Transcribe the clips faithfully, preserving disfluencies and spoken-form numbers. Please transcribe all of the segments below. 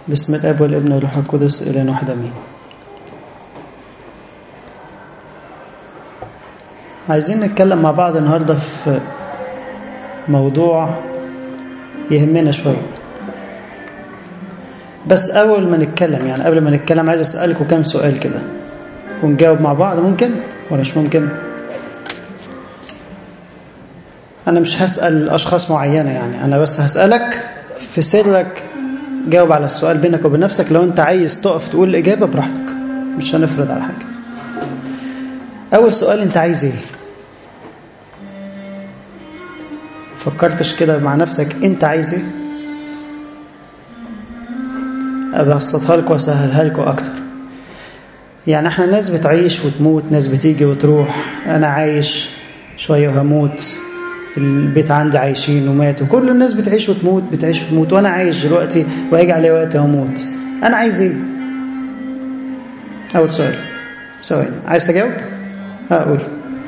بسم الاب والابن والروح القدس الى واحد امين. عايزين نتكلم مع بعض النهارده في موضوع يهمنا شويه، بس اول ما نتكلم يعني قبل ما نتكلم عايز اسالكم كام سؤال كده ونجاوب مع بعض. ممكن ولا مش ممكن؟ انا مش هسال اشخاص معينه، يعني انا بس هسالك في سرك، جاوب على السؤال بينك وبين نفسك. لو انت عايز تقف تقول الاجابه براحتك، مش هنفرض على حاجه. اول سؤال، انت عايز ايه؟ فكرتش كده مع نفسك انت عايز ايه؟ ابسطها لكم واسهلها لكم اكتر. يعني احنا ناس بتعيش وتموت، ناس بتيجي وتروح. انا عايش شويه وهموت، البيت عندي عايشين وماتوا، كل الناس بتعيش وتموت بتعيش وتموت، وانا عايش دلوقتي وهيجي علي وقت واموت. انا عايز ايه؟ اول سؤال. ثواني، عايز تجاوب؟ هقول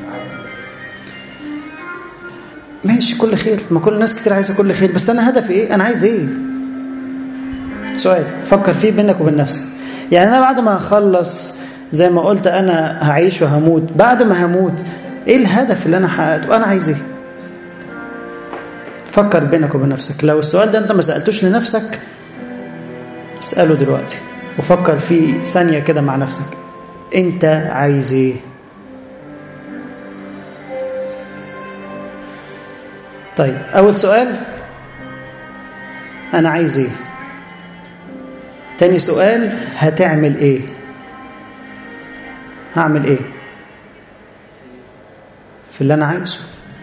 ماشي كل خير، ما كل الناس كتير عايزه كل خير، بس انا هدفي ايه؟ انا عايز ايه؟ سؤال فكر فيه بينك وبين نفسك. يعني انا بعد ما هخلص زي ما قلت انا هعيش وهموت، بعد ما هموت ايه الهدف اللي انا حققته؟ انا عايز ايه؟ فكر بينك وبين نفسك. لو السؤال ده انت ما سألتوش لنفسك اسأله دلوقتي وفكر فيه ثانية كده مع نفسك. انت عايز ايه؟ طيب اول سؤال انا عايز ايه. تاني سؤال هتعمل ايه؟ هعمل ايه في اللي انا عايزه؟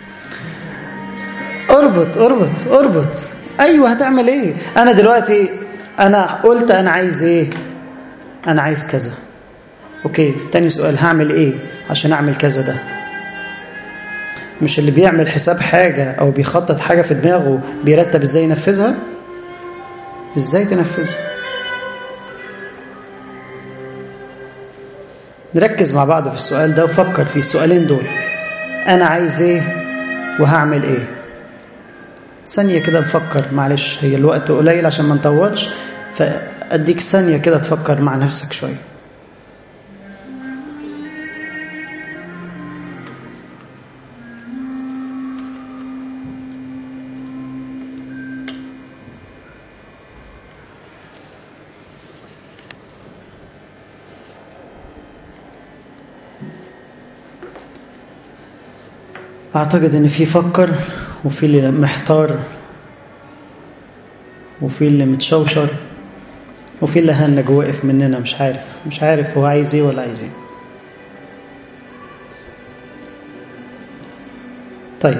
اربط اربط اربط. ايوه هتعمل ايه؟ انا دلوقتي انا قلت انا عايز ايه؟ انا عايز كذا. اوكي، تاني سؤال هعمل ايه عشان اعمل كذا؟ ده مش اللي بيعمل حساب حاجة او بيخطط حاجة في دماغه بيرتب ازاي ينفذها؟ ازاي تنفذها؟ نركز مع بعض في السؤال ده وفكر في السؤالين دول. انا عايز ايه وهعمل ايه؟ ثانية كده بفكر، معلش هي الوقت قليل عشان ما نطولش، فأديك ثانية كده تفكر مع نفسك شوية. أعتقد إن في فكر وفي اللي محتار وفي اللي متشوشر وفي اللي هنج واقف مننا مش عارف مش عارف هو عايز ايه ولا عايز ايه. طيب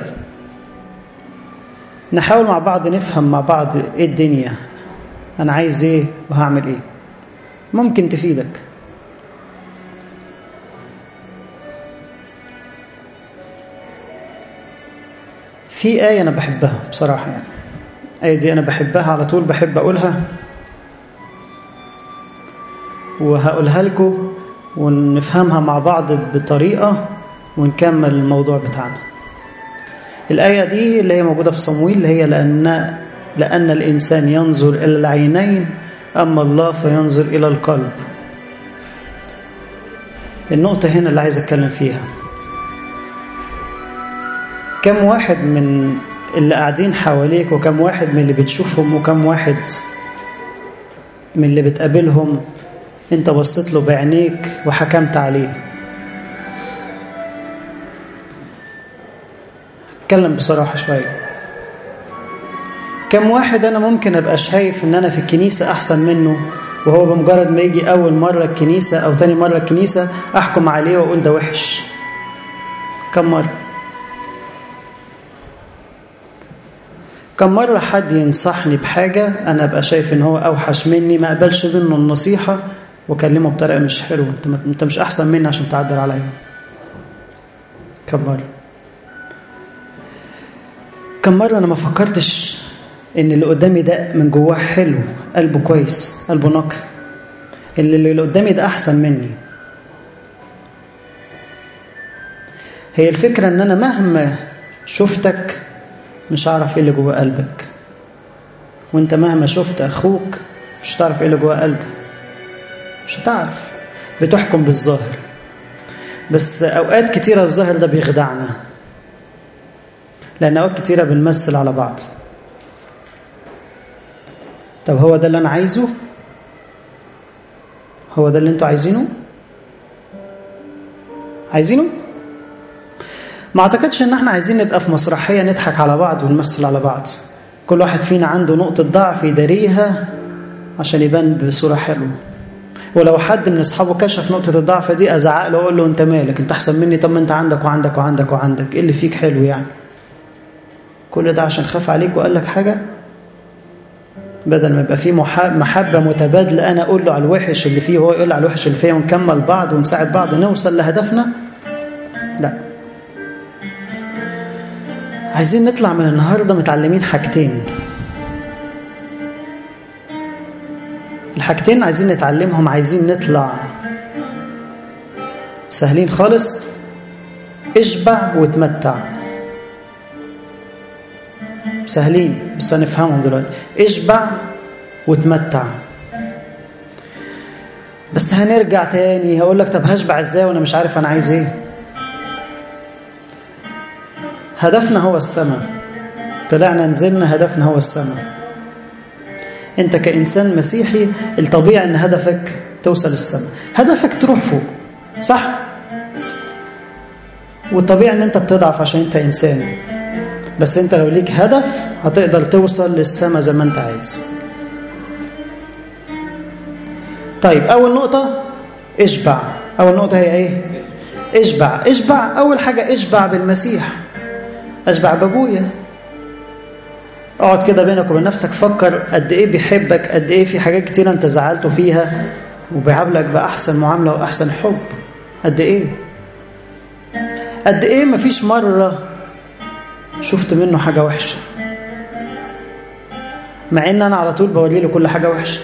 نحاول مع بعض نفهم مع بعض ايه الدنيا. انا عايز ايه وهعمل ايه؟ ممكن تفيدك. في آية أنا بحبها بصراحة، يعني الآية دي أنا بحبها على طول، بحب أقولها وهقولها لكم ونفهمها مع بعض بطريقة ونكمل الموضوع بتاعنا. الآية دي اللي هي موجودة في صمويل، اللي هي لأن لأن الإنسان ينظر إلى العينين أما الله فينظر إلى القلب. النقطة هنا اللي عايز أتكلم فيها، كم واحد من اللي قاعدين حواليك وكم واحد من اللي بتشوفهم وكم واحد من اللي بتقابلهم انت بصيت له بعينيك وحكمت عليه؟ اتكلم بصراحة شوية. كم واحد انا ممكن ابقى شايف ان انا في الكنيسة احسن منه، وهو بمجرد ما يجي اول مرة الكنيسة او تاني مرة الكنيسة احكم عليه واقول ده وحش؟ كم مرة؟ كم مرة حد ينصحني بحاجة أنا أبقى شايف إن هو أوحش مني، ما أقبلش منه النصيحة وكلمه بطريقة مش حلوة، أنت, أنت مش أحسن مني عشان تعدل عليا. كم مرة؟ كم مرة أنا ما فكرتش إن اللي قدامي ده من جواه حلو، قلبه كويس، قلبه نقي، اللي اللي قدامي ده أحسن مني. هي الفكرة إن أنا مهما شفتك مش هعرف ايه اللي جوه قلبك، وانت مهما شفت اخوك مش هتعرف ايه اللي جوه قلبه، مش هتعرف. بتحكم بالظاهر، بس اوقات كتيرة الظاهر ده بيخدعنا، لان اوقات كتيرة بنمثل على بعض. طب هو ده اللي انا عايزه؟ هو ده اللي انتوا عايزينه؟ عايزينه؟ ما اعتقدش ان احنا عايزين نبقى في مسرحية نضحك على بعض ونمثل على بعض. كل واحد فينا عنده نقطة ضعف يداريها عشان يبان بصورة حلوة. ولو حد من اصحابه كشف نقطة الضعف دي ازعق له واقول له انت مالك، انت احسن مني، طب ما انت عندك وعندك وعندك وعندك، ايه اللي فيك حلو يعني؟ كل ده عشان خاف عليك وقال لك حاجة؟ بدل ما يبقى فيه محبة متبادلة، انا اقول له على الوحش اللي فيه وهو يقول له على الوحش اللي فيه، ونكمل بعض ونساعد بعض نوصل لهدفنا. لا، عايزين نطلع من النهاردة متعلمين حاجتين. الحاجتين عايزين نتعلمهم، عايزين نطلع سهلين خالص. اشبع وتمتع. سهلين بس هنفهمهم دلوقتي. اشبع وتمتع. بس هنرجع تاني هقول لك طب هشبع ازاي وانا مش عارف انا عايز ايه؟ هدفنا هو السماء. طلعنا نزلنا هدفنا هو السماء. انت كإنسان مسيحي الطبيعي ان هدفك توصل السماء، هدفك تروح فوق، صح؟ والطبيعي ان انت بتضعف عشان انت انسان، بس انت لو ليك هدف هتقدر توصل للسماء زي ما انت عايز. طيب اول نقطة اشبع. اول نقطة هي ايه؟ اشبع. اشبع اول حاجة، اشبع بالمسيح. اشبع بابويا. اقعد كده بينك وبين نفسك، فكر قد ايه بيحبك، قد ايه في حاجات كتير انت زعلته فيها وبيعاملك باحسن معامله واحسن حب. قد ايه قد ايه مفيش مره شفت منه حاجه وحشه، مع ان انا على طول بوري له كل حاجه وحشه.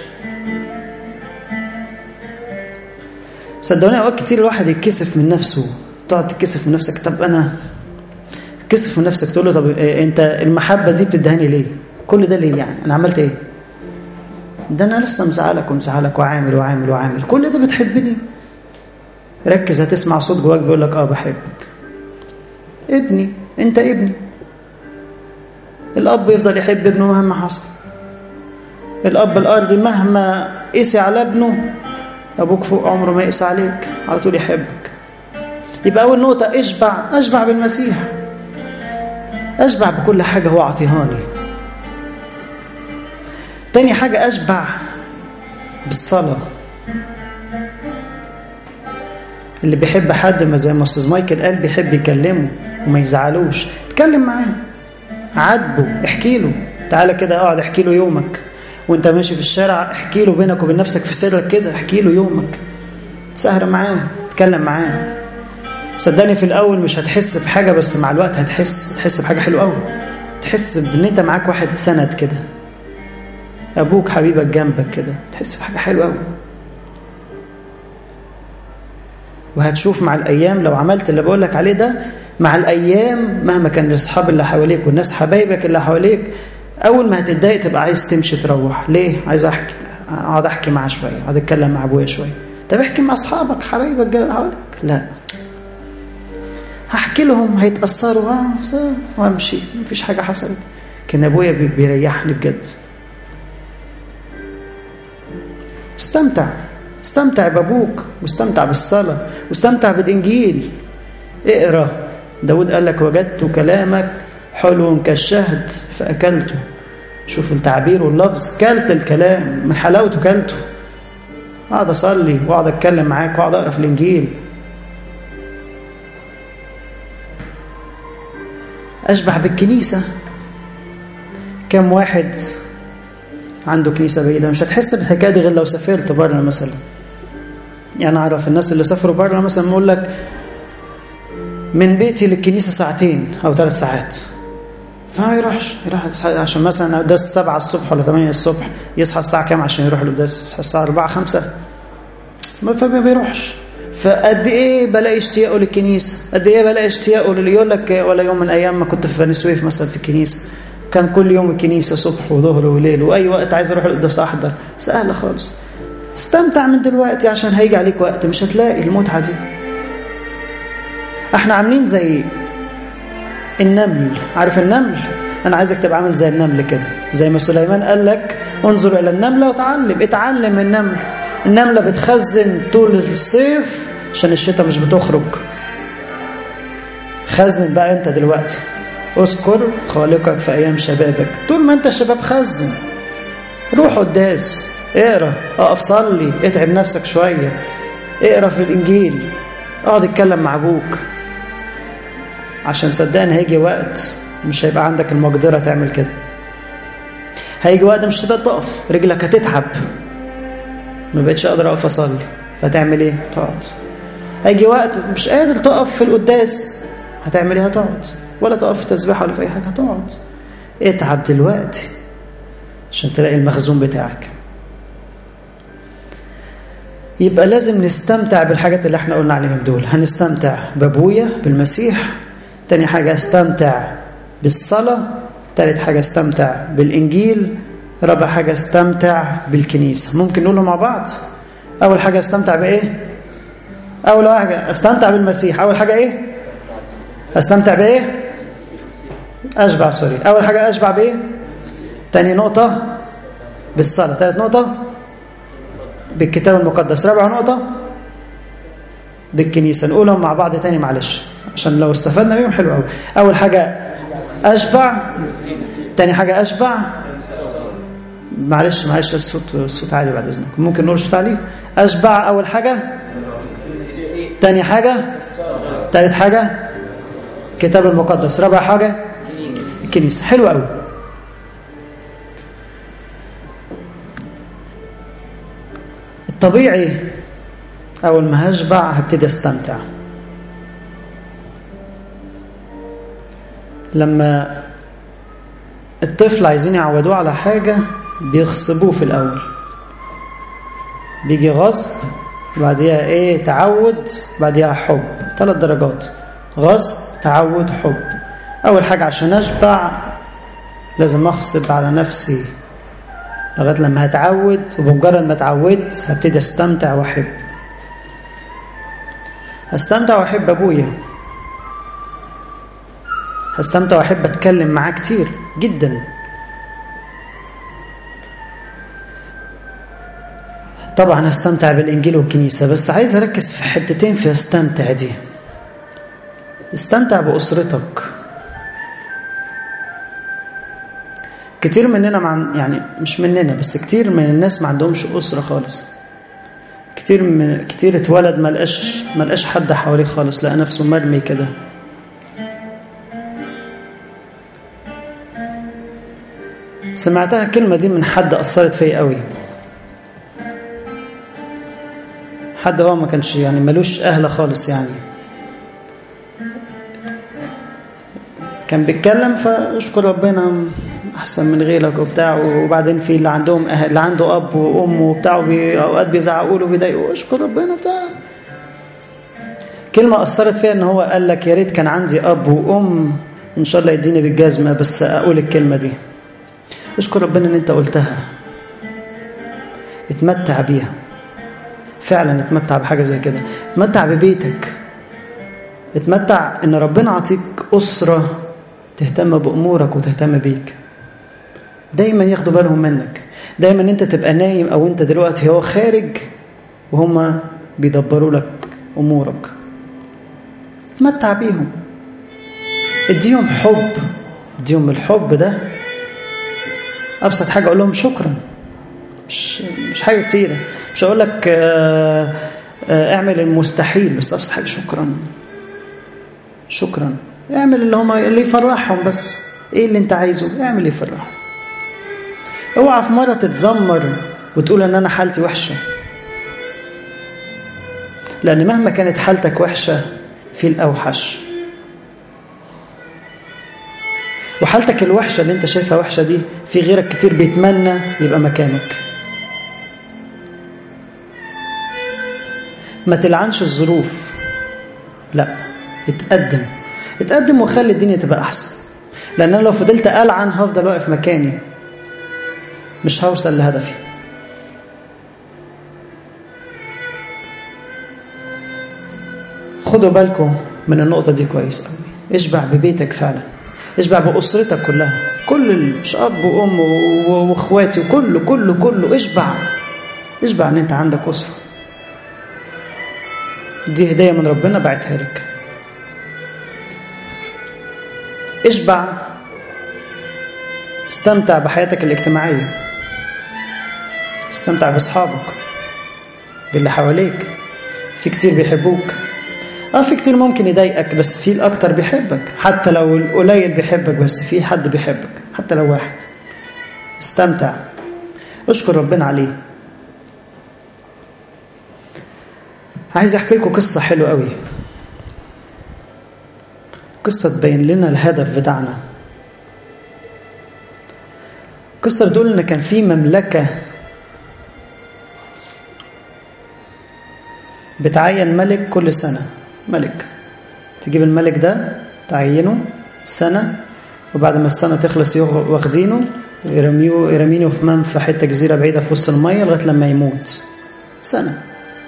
صدقوني اوقات كتير الواحد يتكسف من نفسه. تقعد تتكسف من نفسك، طب انا تكسف من نفسك تقول له طب انت المحبه دي بتدهني ليه؟ كل ده ليه يعني؟ انا عملت ايه؟ ده انا لسه مزعلك ومزعلك وعامل وعامل وعامل، كل ده بتحبني؟ ركز، هتسمع صوت جواك بيقول لك اه بحبك. ابني، انت ابني. الاب يفضل يحب ابنه مهما حصل. الاب الارضي مهما قسي على ابنه، ابوك فوق عمره ما يقسى عليك، على طول يحبك. يبقى اول نقطه اشبع. اشبع بالمسيح. أشبع بكل حاجة هو عطيهاني. تاني حاجة أشبع بالصلاة. اللي بيحب حد ما زي ما أستاذ مايكل قال بيحب يكلمه وما يزعلوش، اتكلم معاه، عاتبه، احكي له. تعالى كده اقعد احكي له يومك وانت ماشي في الشارع، احكي له بينك وبين نفسك في سرك كده، احكي له يومك، تسهر معاه، اتكلم معاه. صدقني في الاول مش هتحس بحاجه، بس مع الوقت هتحس هتحس بحاجه حلوه قوي. تحس بان انت معاك واحد سند كده، ابوك حبيبك جنبك كده، تحس بحاجه حلوه قوي. وهتشوف مع الايام لو عملت اللي بقول لك عليه ده، مع الايام مهما كان الاصحاب اللي حواليك والناس حبايبك اللي حواليك، اول ما هتتضايق تبقى عايز تمشي تروح. ليه؟ عايز احكي، اقعد احكي معاه شويه، اقعد اتكلم مع ابويا شويه. طب احكي مع اصحابك حبايبك حواليك، لا هحكي لهم هيتأثروا اه وامشي، مفيش حاجة حصلت. كان ابويا بيريحني بجد. استمتع استمتع بابوك، واستمتع بالصلاة، واستمتع بالإنجيل. اقرأ. داود قال لك وجدت كلامك حلو كالشهد فأكلته. شوف التعبير واللفظ، كلت الكلام من حلاوته كلته. اقعد اصلي واقعد اتكلم معاك واقعد اقرا في الإنجيل. أشبع بالكنيسة. كم واحد عنده كنيسة بعيدة؟ مش هتحس بالحكاية دي غير لو سافرت بره مثلا. يعني أعرف الناس اللي سافروا بره مثلا يقول لك من بيتي للكنيسة ساعتين أو ثلاث ساعات، فما يروحش يروح عشان مثلا قداس سبعة الصبح ولا ثمانية الصبح، يصحى الساعة كام عشان يروح القداس؟ يصحى الساعة أربعة خمسة، فما بيروحش. فقد ايه بلاقي اشتياقه للكنيسه، قد ايه بلاقي اشتياقه اللي يقول لك ولا يوم من الايام ما كنت في بني سويف مثلا في الكنيسه، كان كل يوم الكنيسة صبح وظهر وليل، وأي وقت عايز أروح القداس أحضر، سهلة خالص. استمتع من دلوقتي عشان هيجي عليك وقت مش هتلاقي المتعة دي. احنا عاملين زي النمل، عارف النمل؟ أنا عايزك تبقى عامل زي النمل كده، زي ما سليمان قال لك انظر إلى النملة وتعلم. اتعلم النمل. النملة بتخزن طول الصيف عشان الشتاء مش بتخرج. خزن بقى انت دلوقتي، اذكر خالقك في ايام شبابك. طول ما انت شباب خزن، روح قداس، اقرا، اقف صلي، اتعب نفسك شويه، اقرا في الانجيل، اقعد اتكلم مع ابوك، عشان صدقني هيجي وقت مش هيبقى عندك المقدره تعمل كده. هيجي وقت مش هتقدر تقف، رجلك هتتعب، ما بقتش اقدر اقف اصلي، فتعمل ايه؟ تقعد. هيجي وقت مش قادر تقف في القداس، هتعمل ايه؟ هتقعد. ولا تقف في تسبيحه ولا في اي حاجه، هتقعد. اتعب دلوقتي عشان تلاقي المخزون بتاعك. يبقى لازم نستمتع بالحاجات اللي احنا قلنا عليهم دول. هنستمتع بابويا بالمسيح، تاني حاجه استمتع بالصلاه، تالت حاجه استمتع بالانجيل، رابع حاجه استمتع بالكنيسه. ممكن نقولهم مع بعض؟ اول حاجه استمتع بايه؟ اول حاجه استمتع بالمسيح. اول حاجه ايه؟ استمتع بايه؟ اشبع. سوري. اول حاجه اشبع بايه؟ تاني نقطه بالصلاه. ثالث نقطه بالكتاب المقدس. رابع نقطه بالكنيسه. نقولهم مع بعض تاني معلش عشان لو استفدنا بيهم حلو قوي. اول حاجه اشبع، تاني حاجه اشبع، معلش معلش الصوت الصوت عالي بعد اذنك، ممكن نقول صوت عالي. اشبع اول حاجه، تاني حاجه، ثالث حاجه الكتاب المقدس، رابع حاجه الكنيسه. حلو قوي. الطبيعي اول ما هشبع هبتدي استمتع. لما الطفل عايزين يعودوه على حاجه بيغصبوه في الاول، بيجي غصب، بعديها ايه؟ تعود، بعديها حب. ثلاث درجات: غصب، تعود، حب. اول حاجه عشان اشبع لازم اغصب على نفسي لغايه لما هتعود، وبمجرد ما اتعودت هبتدي استمتع واحب. هستمتع واحب ابويا، هستمتع واحب اتكلم معاه كتير جدا. طبعا هستمتع بالانجيل والكنيسه، بس عايز اركز في حتتين في استمتع دي. استمتع باسرتك. كتير مننا مع يعني مش مننا بس كتير من الناس ما عندهمش اسره خالص. كتير من كتير اتولد ما لقاش ما لقاش حد حواليه خالص، لقى نفسه مرمي كده. سمعتها الكلمه دي من حد اثرت فيا قوي. حد هو ما كانش يعني ملوش اهل خالص، يعني كان بيتكلم فاشكر ربنا احسن من غيرك وبتاع، وبعدين في اللي عندهم أهل، اللي عنده اب وام وبتاع، اوقات بيزعقوا له وبيضايقوا، اشكر ربنا بتاع. كلمه اثرت فيا ان هو قال لك يا ريت كان عندي اب وام ان شاء الله يديني بالجزمه بس اقول الكلمه دي. اشكر ربنا ان انت قلتها. اتمتع بيها فعلا، اتمتع بحاجه زي كده. اتمتع ببيتك، اتمتع ان ربنا عطيك اسره تهتم بامورك وتهتم بيك. دايما ياخدوا بالهم منك، دايما انت تبقى نايم او انت دلوقتي هو خارج وهم بيدبروا لك امورك. اتمتع بيهم، اديهم حب، اديهم الحب ده. ابسط حاجه اقول لهم شكرا، مش مش حاجه كتيره، مش هقول لك اه اه اعمل المستحيل، بس ابسط حاجه شكرا. شكرا. اعمل اللي هم اللي يفرحهم، بس ايه اللي انت عايزه اعمل اللي يفرحهم. اوعى في مره تتذمر وتقول ان انا حالتي وحشه، لان مهما كانت حالتك وحشه في الاوحش، وحالتك الوحشه اللي انت شايفها وحشه دي في غيرك كتير بيتمنى يبقى مكانك. ما تلعنش الظروف، لا، اتقدم اتقدم وخلي الدنيا تبقى احسن. لأن أنا لو فضلت ألعن هفضل واقف مكاني، مش هوصل لهدفي. خدوا بالكم من النقطة دي كويس قوي. اشبع ببيتك فعلا، اشبع بأسرتك كلها، كل مش أب وأم وأخواتي وكله كله كله اشبع اشبع ان انت عندك أسرة. دي هدية من ربنا بعتها لك. اشبع، استمتع بحياتك الاجتماعية، استمتع بأصحابك، باللي حواليك. في كتير بيحبوك، اه في كتير ممكن يضايقك، بس في الأكتر بيحبك. حتى لو القليل بيحبك، بس في حد بيحبك حتى لو واحد. استمتع، اشكر ربنا عليه. عايز احكي لكم قصة حلوة قوي، قصة تبين لنا الهدف بتاعنا. قصة بتقول ان كان في مملكة بتعين ملك كل سنة. ملك تجيب الملك ده تعينه سنة، وبعد ما السنة تخلص واخدينه يرميوه يرمينه في منفى حتة جزيرة بعيدة في وسط المية لغاية لما يموت. سنة.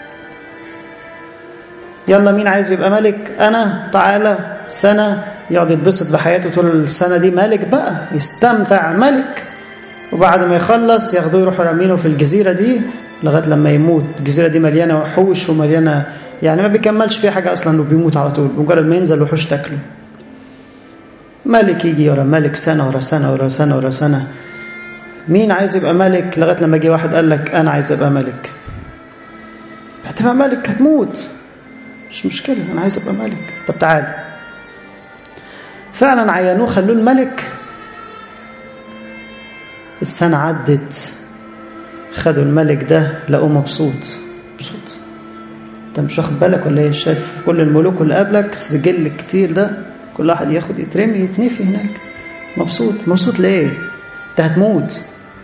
يلا مين عايز يبقى ملك؟ أنا. تعالى سنة يقعد يتبسط بحياته طول السنة دي، ملك بقى يستمتع ملك، وبعد ما يخلص ياخدوه يروحوا رامينه في الجزيرة دي لغاية لما يموت. الجزيرة دي مليانة وحوش ومليانة، يعني ما بيكملش فيها حاجة أصلا وبيموت على طول، مجرد ما ينزل وحوش تاكله. ملك يجي ورا ملك، سنة ورا سنة ورا سنة ورا سنة. مين عايز يبقى ملك؟ لغاية لما جه واحد قال لك أنا عايز أبقى ملك. هتبقى ملك هتموت، مش مشكلة، أنا عايز أبقى ملك. طب تعال. فعلا عينوه خلوه الملك. السنة عدت، خدوا الملك ده لقوه مبسوط مبسوط. انت مش واخد بالك ولا ايه؟ شايف كل الملوك اللي قبلك السجل الكتير ده، كل واحد ياخد يترمي يتنفي هناك. مبسوط مبسوط ليه؟ انت هتموت.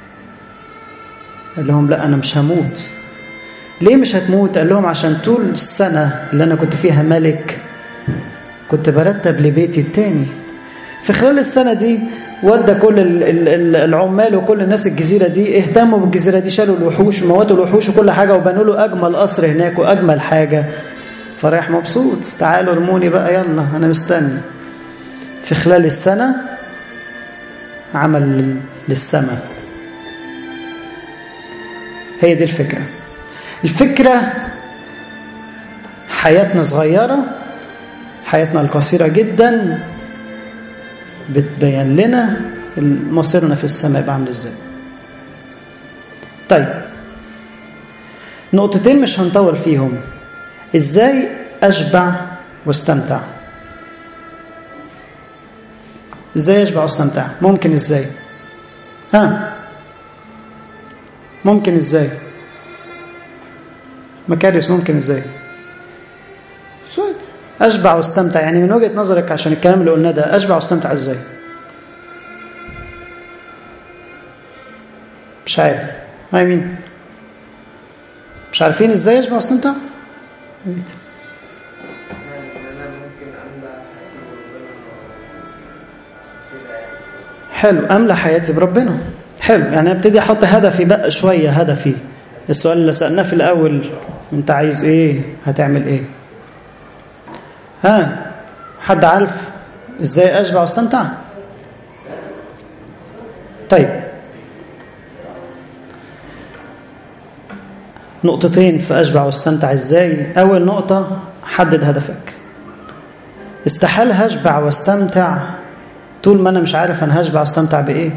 قال لهم لا، انا مش هموت. ليه مش هتموت؟ قال لهم عشان طول السنة اللي انا كنت فيها ملك كنت برتب لبيتي التاني. في خلال السنة دي ودى كل العمال وكل الناس الجزيرة دي، اهتموا بالجزيرة دي، شالوا الوحوش وموتوا الوحوش وكل حاجة، وبنوا له أجمل قصر هناك وأجمل حاجة. فريح مبسوط. تعالوا ارموني بقى، يلا أنا مستني. في خلال السنة عمل للسماء. هي دي الفكرة. الفكرة حياتنا صغيرة، حياتنا القصيرة جدا بتبين لنا مصيرنا في السماء يبقى عامل ازاي. طيب نقطتين مش هنطول فيهم. ازاي اشبع واستمتع؟ ازاي اشبع واستمتع؟ ممكن ازاي؟ ها ممكن ازاي؟ مكاريوس ممكن ازاي؟ سؤال. أشبع واستمتع يعني من وجهة نظرك، عشان الكلام اللي قلناه ده، أشبع واستمتع إزاي؟ مش عارف. هاي مين؟ مش عارفين إزاي أشبع واستمتع؟ حلو، أملى حياتي بربنا. حلو، يعني أبتدي أحط هدفي بقى شوية. هدفي السؤال اللي سألناه في الأول، أنت عايز إيه؟ هتعمل إيه؟ ها حد عارف ازاي اشبع واستمتع؟ طيب نقطتين في اشبع واستمتع ازاي. اول نقطة، حدد هدفك. استحال هشبع واستمتع طول ما انا مش عارف انا هشبع واستمتع بايه.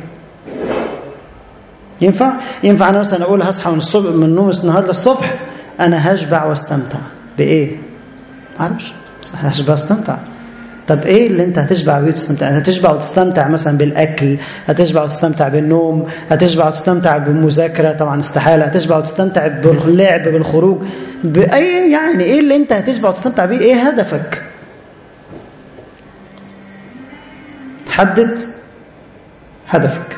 ينفع ينفع انا مثلا اقول هصحى من الصبح من النوم النهارده الصبح انا هشبع واستمتع بايه؟ معرفش، هشبع واستمتع. طب ايه اللي انت هتشبع بيه وتستمتع؟ هتشبع وتستمتع مثلا بالاكل، هتشبع وتستمتع بالنوم، هتشبع وتستمتع بالمذاكره؟ طبعا استحاله. هتشبع وتستمتع باللعب، بالخروج، باي يعني ايه اللي انت هتشبع وتستمتع بيه؟ ايه هدفك؟ حدد هدفك.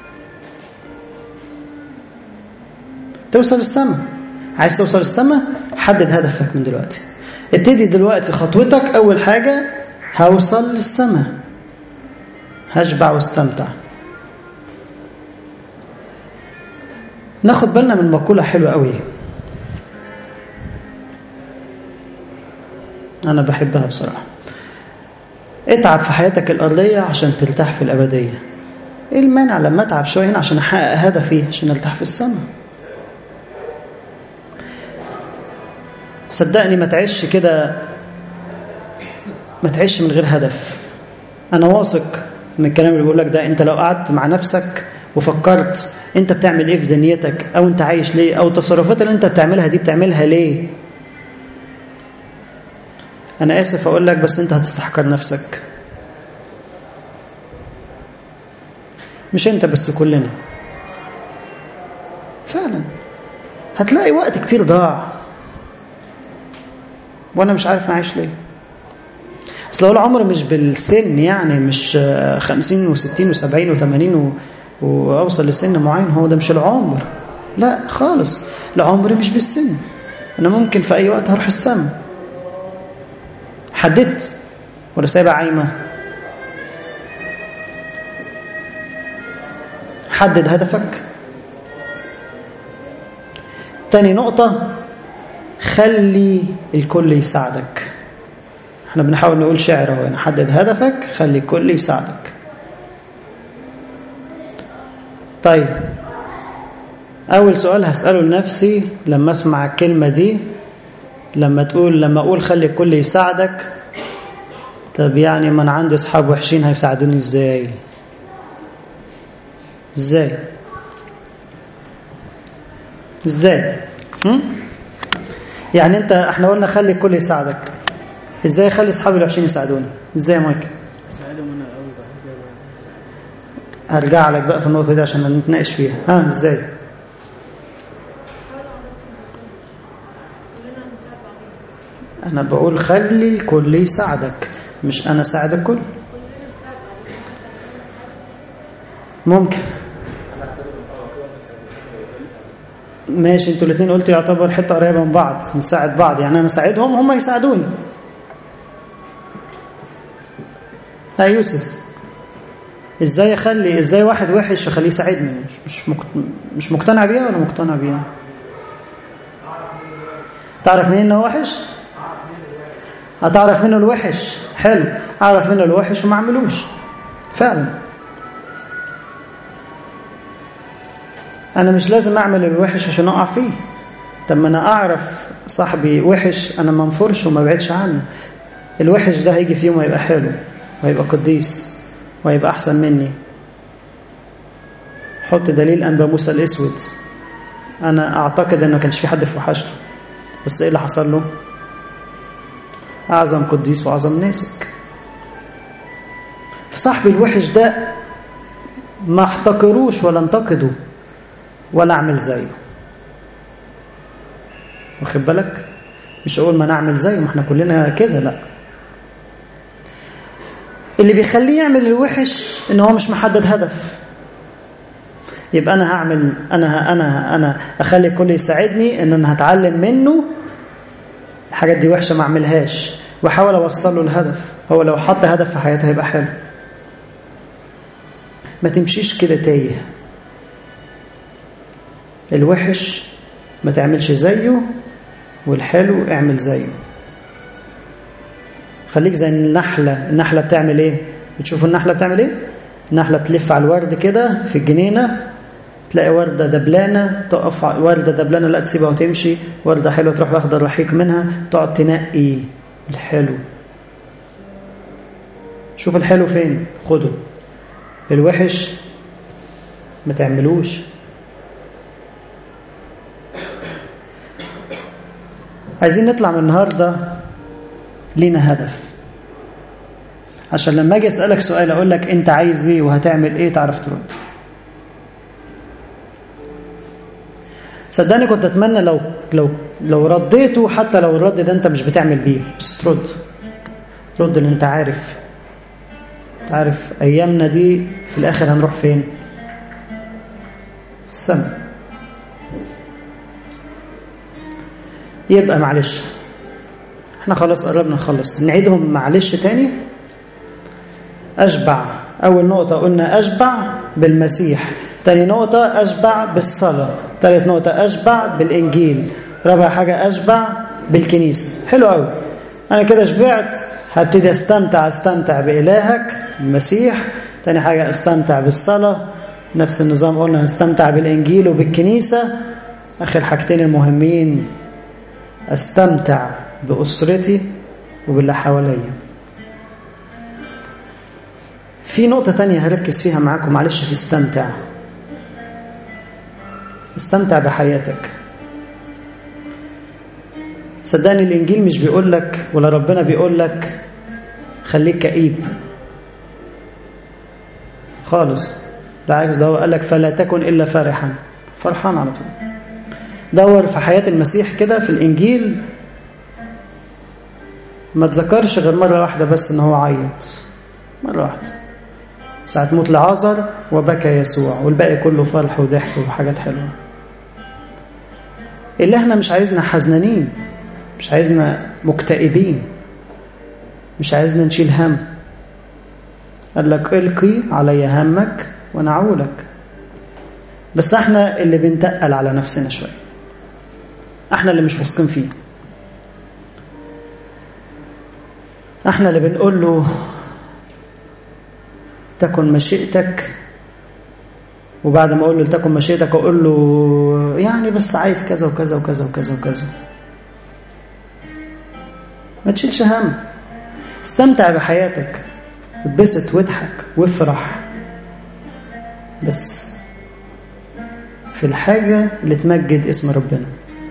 توصل للسما. عايز توصل للسما؟ حدد هدفك من دلوقتي. ابتدي دلوقتي خطوتك. اول حاجه هوصل للسما، هشبع واستمتع. ناخد بالنا من مقولة حلوة قوي أنا بحبها بصراحة. اتعب في حياتك الأرضية عشان ترتاح في الأبدية. إيه المانع لما أتعب شوية هنا عشان أحقق هدفي عشان أرتاح في السماء؟ صدقني ما تعيش كده، ما تعيش من غير هدف. أنا واثق من الكلام اللي بقول لك ده. أنت لو قعدت مع نفسك وفكرت أنت بتعمل إيه في دنيتك، أو أنت عايش ليه، أو التصرفات اللي أنت بتعملها دي بتعملها ليه، أنا آسف أقول لك بس أنت هتستحقر نفسك. مش أنت بس، كلنا فعلا. هتلاقي وقت كتير ضاع وأنا مش عارف أنا عايش ليه. أصل هو العمر مش بالسن، يعني مش خمسين وستين وسبعين وثمانين وأوصل لسن معين، هو ده مش العمر. لا خالص، العمر مش بالسن. أنا ممكن في أي وقت هروح السما. حددت ولا سايبها عايمة؟ حدد هدفك. تاني نقطة، خلي الكل يساعدك. احنا بنحاول نقول شعر اهو هنا. حدد هدفك، خلي الكل يساعدك. طيب أول سؤال هسأله لنفسي لما أسمع الكلمة دي، لما تقول لما أقول خلي الكل يساعدك، طب يعني ما أنا عندي أصحاب وحشين هيساعدوني إزاي؟ إزاي؟ إزاي؟ هم؟ يعني أنت إحنا قلنا خلي الكل يساعدك، إزاي خلي أصحابي الوحشين يساعدوني؟ إزاي يا مايكل؟ ساعدهم أنا أوي بقى. هرجع لك بقى في النقطة دي عشان نتناقش فيها. ها إزاي؟ أنا بقول خلي الكل يساعدك، مش أنا ساعد الكل. ممكن ماشي، انتوا الاثنين قلتوا يعتبر حتة قريبة من بعض، نساعد بعض، يعني أنا ساعدهم هم يساعدوني. ها يوسف، ازاي اخلي ازاي واحد وحش اخليه يساعدني؟ مش مش مقتنع بيها ولا مقتنع بيها؟ تعرف منين انه وحش؟ هتعرف منه الوحش. حلو، اعرف منه الوحش وما اعملوش فعلا. انا مش لازم اعمل الوحش عشان اقع فيه. طب ما انا اعرف صاحبي وحش، انا ما انفرش وما بعدش عنه. الوحش ده هيجي في يوم ويبقى حلو ويبقى قديس ويبقى احسن مني. حط دليل انبا موسى الاسود. انا اعتقد ان ما كانش في حد في وحشته، بس ايه اللي حصل له؟ اعظم قديس واعظم ناسك. فصاحبي الوحش ده ما احتقروش ولا انتقده ولا اعمل زيه. واخد بالك؟ مش اقول ما نعمل زيه، ما احنا كلنا كده، لا. اللي بيخليه يعمل الوحش ان هو مش محدد هدف. يبقى انا هعمل انا انا انا اخلي الكل يساعدني ان انا هتعلم منه الحاجات دي وحشه ما اعملهاش، واحاول اوصل له الهدف. هو لو حط هدف في حياته هيبقى حلو. ما تمشيش كده تايه. الوحش ما تعملش زيه، والحلو اعمل زيه. خليك زي النحلة. النحلة بتعمل ايه؟ بتشوفوا النحلة بتعمل ايه؟ النحلة بتلف على الورد كده في الجنينة، تلاقي وردة دبلانة، تقف وردة دبلانة لا تسيبها وتمشي، وردة حلوة تروح واخدة الرحيق منها، تقعد تنقي الحلو. شوف الحلو فين، خده. الوحش ما تعملوش. عايزين نطلع من النهاردة لينا هدف، عشان لما اجي اسالك سؤال اقول لك انت عايز ايه وهتعمل ايه تعرف ترد. صدقني كنت اتمنى لو لو لو رديته، حتى لو الرد ده انت مش بتعمل بيه، بس ترد رد ان انت عارف تعرف ايامنا دي في الاخر هنروح فين؟ السما. يبقى معلش احنا خلاص قربنا نخلص، نعيدهم معلش تاني. أشبع أول نقطة قلنا أشبع بالمسيح، تاني نقطة أشبع بالصلاة، تالت نقطة أشبع بالإنجيل، رابع حاجة أشبع بالكنيسة. حلو قوي، أنا كده شبعت، هبتدي أستمتع أستمتع بإلهك المسيح. تاني حاجة أستمتع بالصلاة، نفس النظام قلنا نستمتع بالإنجيل وبالكنيسة. آخر حاجتين المهمين أستمتع بأسرتي وباللي حواليا. في نقطة تانية هركز فيها معاكم معلش في استمتع. استمتع بحياتك. صدقني الإنجيل مش بيقول لك ولا ربنا بيقول لك خليك كئيب خالص، بالعكس ده هو قال لك فلا تكن إلا فرحا، فرحان على طول. دور في حياة المسيح كده في الإنجيل، ما تذكرش غير مرة واحدة بس إن هو عيط، مرة واحدة ساعة موت لعازر وبكى يسوع، والباقي كله فرح وضحك وحاجات حلوة. اللي احنا مش عايزنا حزنانين، مش عايزنا مكتئبين، مش عايزنا نشيل هم. قال لك القي علي همك وانا اعولك. بس احنا اللي بنتقل على نفسنا شوية، احنا اللي مش واثقين فيه، احنا اللي بنقول له تكن مشيئتك، وبعد ما اقول له تكن مشيئتك اقول له يعني بس عايز كذا وكذا وكذا وكذا وكذا. ما تشيلش هم، استمتع بحياتك، اتبسط واضحك وافرح، بس في الحاجة اللي تمجد اسم ربنا.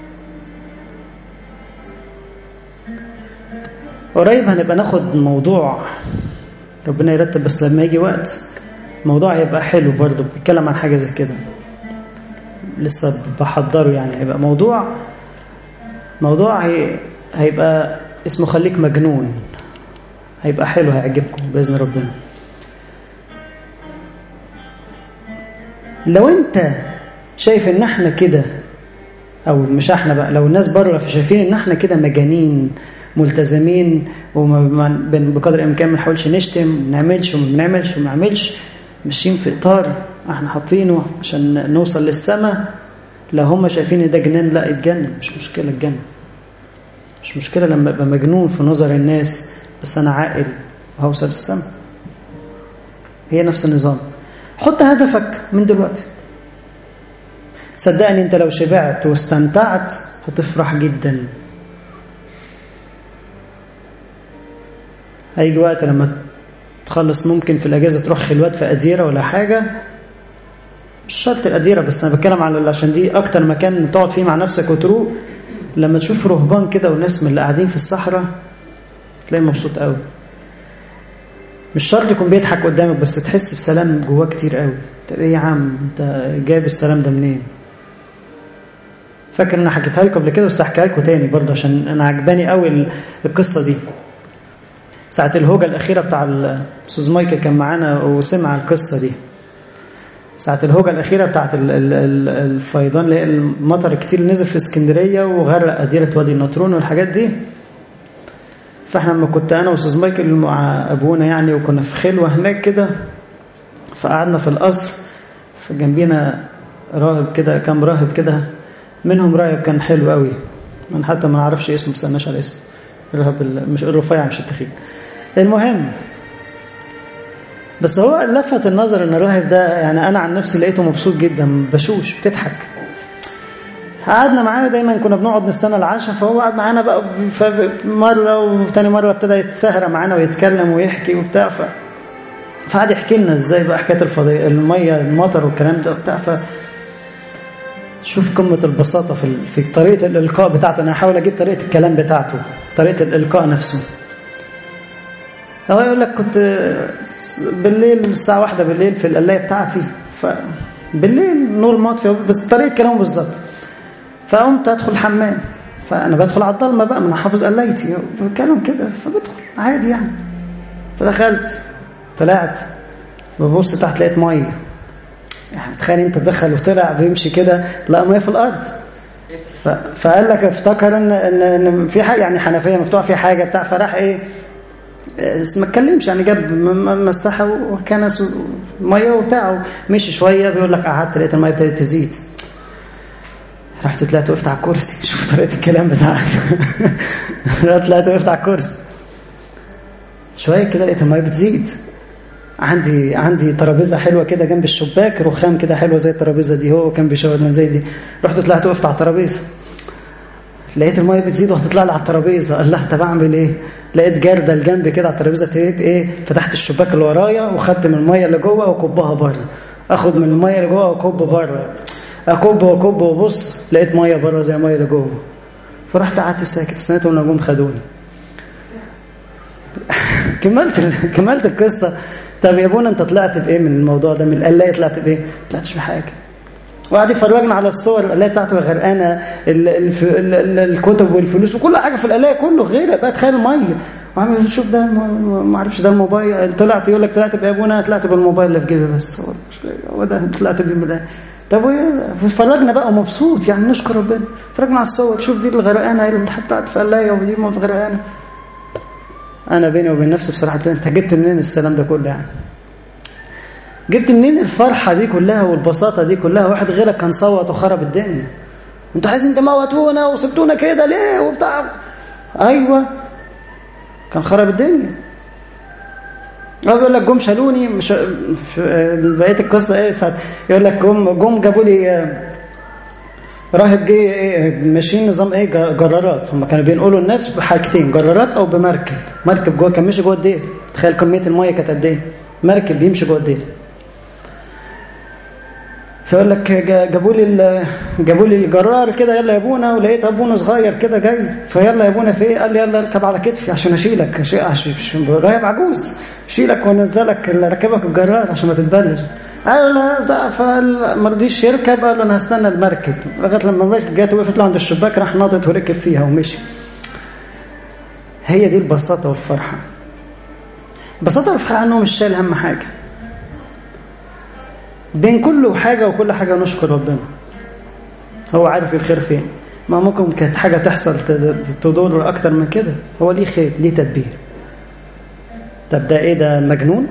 قريب هنبقى ناخد موضوع ربنا يرتب، بس لما يجي وقت موضوع هيبقى حلو برضه، بيتكلم عن حاجة زي كده لسه بحضره. يعني هيبقى موضوع موضوع هي هيبقى اسمه خليك مجنون، هيبقى حلو، هيعجبكم بإذن ربنا. لو انت شايف ان احنا كده، او مش احنا بقى، لو الناس بره شايفين ان احنا كده مجانين ملتزمين وبقدر الامكان ما نحاولش نشتم، ما بنعملش وما بنعملش وما بنعملش، ماشيين في اطار احنا حاطينه عشان نوصل للسماء، لو هم شايفين ان ده جنان، لا اتجنن، مش مشكله الجنن، مش مشكله لما ابقى مجنون في نظر الناس بس انا عاقل وهوصل للسماء. هي نفس النظام. حط هدفك من دلوقتي. صدقني انت لو شبعت واستمتعت هتفرح جدا. هيجي وقت لما تخلص ممكن في الاجازه تروح خلوات في اديره ولا حاجه، مش شرط الاديره، بس انا بتكلم على عشان دي اكتر مكان تقعد فيه مع نفسك وتروق. لما تشوف رهبان كده وناس من اللي قاعدين في الصحراء تلاقي مبسوط قوي. مش شرط يكون بيضحك قدامك، بس تحس بسلام جواه كتير قوي. طب ايه يا عم انت جايب السلام ده منين؟ فاكر انا حكيتها لكم قبل كده، بس هحكيها لكم تاني برضه عشان انا عجباني قوي القصه دي. ساعه الهوجه الاخيره بتاع الاستاذ مايكل كان معانا وسمع القصه دي. ساعه الهوجه الاخيره بتاعه الفيضان اللي هي المطر كتير نزل في اسكندريه وغرق اديره وادي النطرون والحاجات دي. فاحنا لما كنت انا واستاذ مايكل مع ابونا يعني، وكنا في خلوه هناك كده، فقعدنا في القصر، فجنبينا راهب كده، كام راهب كده، منهم راهب كان حلو قوي، من حتى ما نعرفش اسمه، بسناش على اسمه، الراهب مش الرفيع مش التخين. المهم بس هو لفت النظر ان الراهب ده يعني انا عن نفسي لقيته مبسوط جدا، بشوش بتضحك. قعدنا معاه دايما، كنا بنقعد نستنى العشاء، فهو قعد معانا بقى مره وثاني مره ابتدى يتسهر معانا ويتكلم ويحكي وبتاع، ف فقعد يحكي لنا ازاي بقى حكايه الفضاء الميه المطر والكلام ده وبتاع. ف شوف قمه البساطه في في طريقه الالقاء بتاعته. انا هحاول اجيب طريقه الكلام بتاعته، طريقه الالقاء نفسه. هو يقول لك كنت بالليل الساعه واحدة بالليل في القلايه بتاعتي، فبالليل نور ماطفي بس طريقه كلامه بالظبط. فقمت ادخل الحمام، فانا بدخل على الضلمه بقى، من حافظ قلايتي بتكلم كده، فبدخل عادي يعني. فدخلت طلعت ببص تحت لقيت ميه. يعني تخيل انت دخل وطلع بيمشي كده لقى ميه في الارض. فقال لك افتكر ان ان في حاجه يعني حنفيه مفتوحه في حاجه بتاع، فراح ايه ما اتكلمش يعني، جاب مسحه وكنس ميه وبتاعه، مشي شويه بيقول لك قعدت لقيت الميه ابتدت تزيد. رحت طلعت وقفت على الكرسي. شوف طريقه الكلام بتاعك. رحت طلعت وقفت على الكرسي شويه كده، لقيت الميه بتزيد. عندي عندي ترابيزه حلوه كده جنب الشباك، رخام كده حلوه زي الترابيزه دي، هو كان بيشاور من زي دي. رحت طلعت وقفت على الترابيزه، لقيت الميه بتزيد وهتطلع لي على الترابيزه. قال لها طب اعمل ايه؟ لقيت جردل جنبي كده على الترابيزه، ابتديت ايه، فتحت الشباك اللي ورايا وخدت من الميه اللي جوه وكبها بره، اخد من الميه اللي جوه وكب بره، اكب وكب وبص لقيت ميه بره زي الميه اللي جوه. فرحت قعدت ساكت، استنيت والنجوم خدوني. كملت كملت القصه. طب يا ابونا انت طلعت بايه من الموضوع ده؟ من القلايه طلعت بايه؟ ما طلعتش بحاجه. وقعد يفرجنا على الصور، القلايه بتاعته غرقانه، الكتب والفلوس وكل حاجه في القلايه كله غير بقى، تخيل الميه. وعمل شوف ده ما عرفش ده الموبايل، طلعت يقول لك طلعت بابونا، طلعت بالموبايل اللي في جيبي بس، هو ده طلعت بيه من القلايه. طب وايه؟ فرجنا بقى ومبسوط يعني، نشكر ربنا. فرجنا على الصور، شوف دي الغرقانه اللي بتاعت في القلايه ودي ما غرقانه. انا بيني وبين نفسي بصراحه، انت جبت منين السلام ده كله يعني؟ جبت منين الفرحه دي كلها والبساطه دي كلها؟ واحد غيرك كان صوت وخرب الدنيا. انتوا عايزين تموتونا وسبتونا كده ليه وبتاع؟ ايوه كان خرب الدنيا. هو بيقول لك جم شالوني، مش بقيه القصه ايه ساعه، يقول لك جم جم جابوا لي راهب، جه ايه ماشيين نظام ايه جرارات. هم كانوا بينقلوا الناس بحاجتين، جرارات او بمركب. مركب جوه كان ماشي جوه الدير، تخيل كميه الميه كانت قد ايه. مركب بيمشي جوه الدير. فيقول لك جابوا لي جابوا لي الجرار كده، يلا يا ابونا، ولقيت ابونا صغير كده جاي، فيلا يا ابونا في ايه؟ قال لي يلا اركب على كتفي عشان اشيلك، راهب عجوز، اشيلك وانزلك ركبك الجرار عشان ما تتبلش. قال لا، فما رضيش يركب، قال له انا هستنى المركب لغايه لما المركب جت وقفت له عند الشباك، راح ناطط وركب فيها ومشي. هي دي البساطه والفرحه. البساطه والفرحه انه مش شايل هم حاجه، بين كل حاجه وكل حاجه نشكر ربنا. هو عارف الخير فين. ما ممكن كانت حاجه تحصل تضر اكتر من كده، هو ليه خير، ليه تدبير. طب ده ايه؟ ده مجنون؟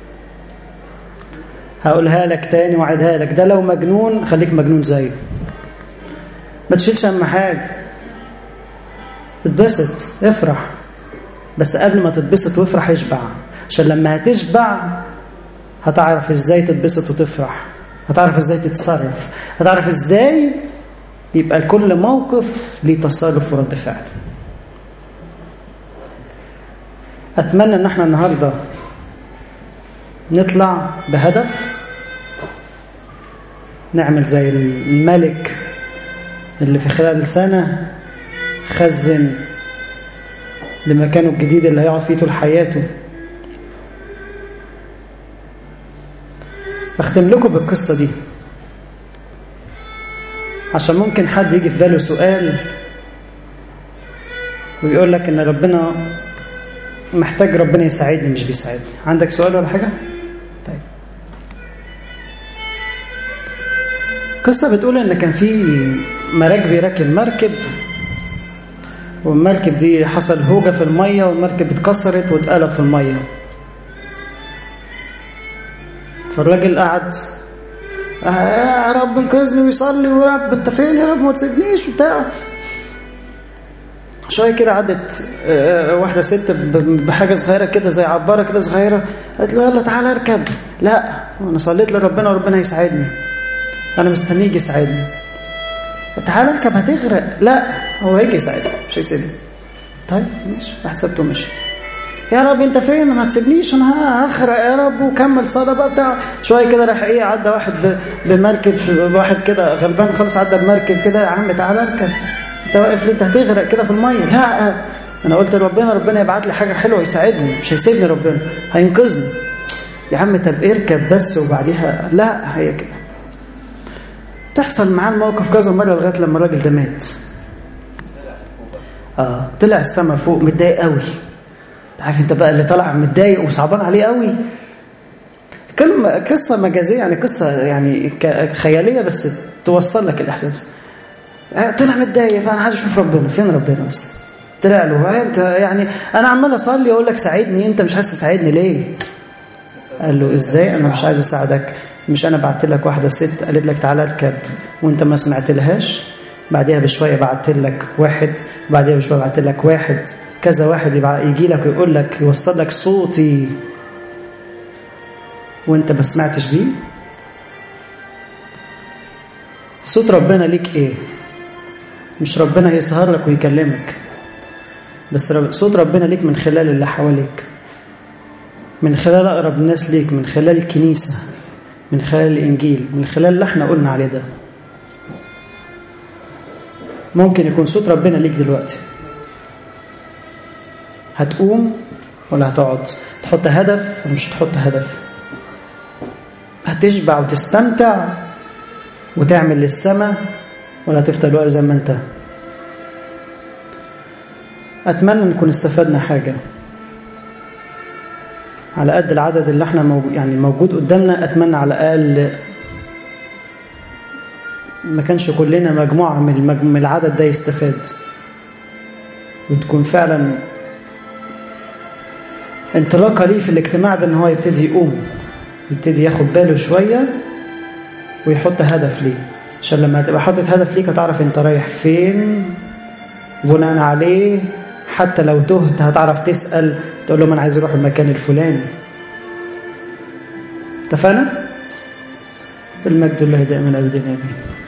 هقولها لك تاني وعدها لك، ده لو مجنون خليك مجنون زيه، ما تشيلش هم حاجه، اتبسط افرح، بس قبل ما تتبسط وافرح اشبع، عشان لما هتشبع هتعرف ازاي تتبسط وتفرح، هتعرف ازاي تتصرف، هتعرف ازاي يبقى كل موقف ليه تصرف ورد فعل. اتمنى ان احنا النهارده نطلع بهدف، نعمل زي الملك اللي في خلال سنة خزن لمكانه الجديد اللي هيقعد فيه طول حياته. اختم لكم بالقصة دي عشان ممكن حد يجي في باله سؤال ويقول لك ان ربنا محتاج ربنا يساعدني مش بيساعدني. عندك سؤال ولا حاجة؟ طيب، قصة بتقول ان كان في مراكب بيركب مركب، والمركب دي حصل هوجة في المية والمركب اتكسرت واتقلب في المية. فالراجل قعد يا رب انقذني ويصلي، ويا رب انت فين يا رب ما تسيبنيش وبتاع. شويه كده عدت واحده ست بحاجه صغيره كده زي عباره كده صغيره، قالت له يلا تعالى اركب. لا، انا صليت لربنا وربنا هيساعدني، انا مستنيك يساعدني. تعالى اركب هتغرق. لا، هو هيجي يساعدني مش هيسيبني. طيب ماشي، راح سبته ومشي. يا رب انت فين ما تسيبنيش انا هغرق يا رب، وكمل صلاه بقى بتاع. شويه كده راح ايه عدى واحد بمركب، واحد كده غلبان خالص عدى بمركب كده، يا عم تعالى اركب، انت واقف ليه؟ انت هتغرق كده في الميه. لا، انا قلت لربنا ربنا يبعت لي حاجه حلوه يساعدني، مش هيسيبني ربنا، هينقذني. يا عم طب اركب بس وبعديها. لا، هي كده تحصل معاه الموقف كذا مره لغايه لما الراجل ده مات. اه طلع السما فوق متضايق قوي. عارف انت بقى اللي طلع متضايق وصعبان عليه قوي. كلمه قصه مجازيه يعني، قصه يعني خياليه بس توصل لك الاحساس. طلع متضايق، فانا عايز اشوف ربنا فين، ربنا بس طلع له انت يعني انا عمال اصلي اقول لك ساعدني، انت مش عايز تساعدني ليه؟ قال له ازاي انا مش عايز اساعدك؟ مش انا بعت لك واحده ست قالت لك تعالى اركب وانت ما سمعت لهاش؟ بعديها بشويه بعت لك واحد، بعديها بشويه بعت لك واحد، كذا واحد يبقى يجي لك ويقول لك يوصل لك صوتي وانت ما سمعتش بيه. صوت ربنا ليك ايه؟ مش ربنا يظهر لك ويكلمك، بس صوت ربنا ليك من خلال اللي حواليك، من خلال أقرب الناس ليك، من خلال الكنيسة، من خلال الإنجيل، من خلال اللي احنا قلنا عليه ده. ممكن يكون صوت ربنا ليك دلوقتي. هتقوم ولا هتقعد؟ تحط هدف ومش تحط هدف؟ هتشبع وتستمتع وتعمل للسماء ولا تفضل واقف زي ما انت؟ أتمنى نكون استفدنا حاجة على قد العدد اللي احنا موجود يعني موجود قدامنا. أتمنى على الأقل ما كانش كلنا مجموعة من العدد ده يستفاد، وتكون فعلا انطلاقة ليه في الاجتماع ده ان هو يبتدي يقوم، يبتدي ياخد باله شوية ويحط هدف ليه، عشان لما تبقى حاطط هدف ليك هتعرف انت رايح فين، بناء عليه حتى لو تهت هتعرف تسأل تقول لهم انا عايز اروح المكان الفلاني. اتفقنا؟ المجد لله دائما ابدا امين.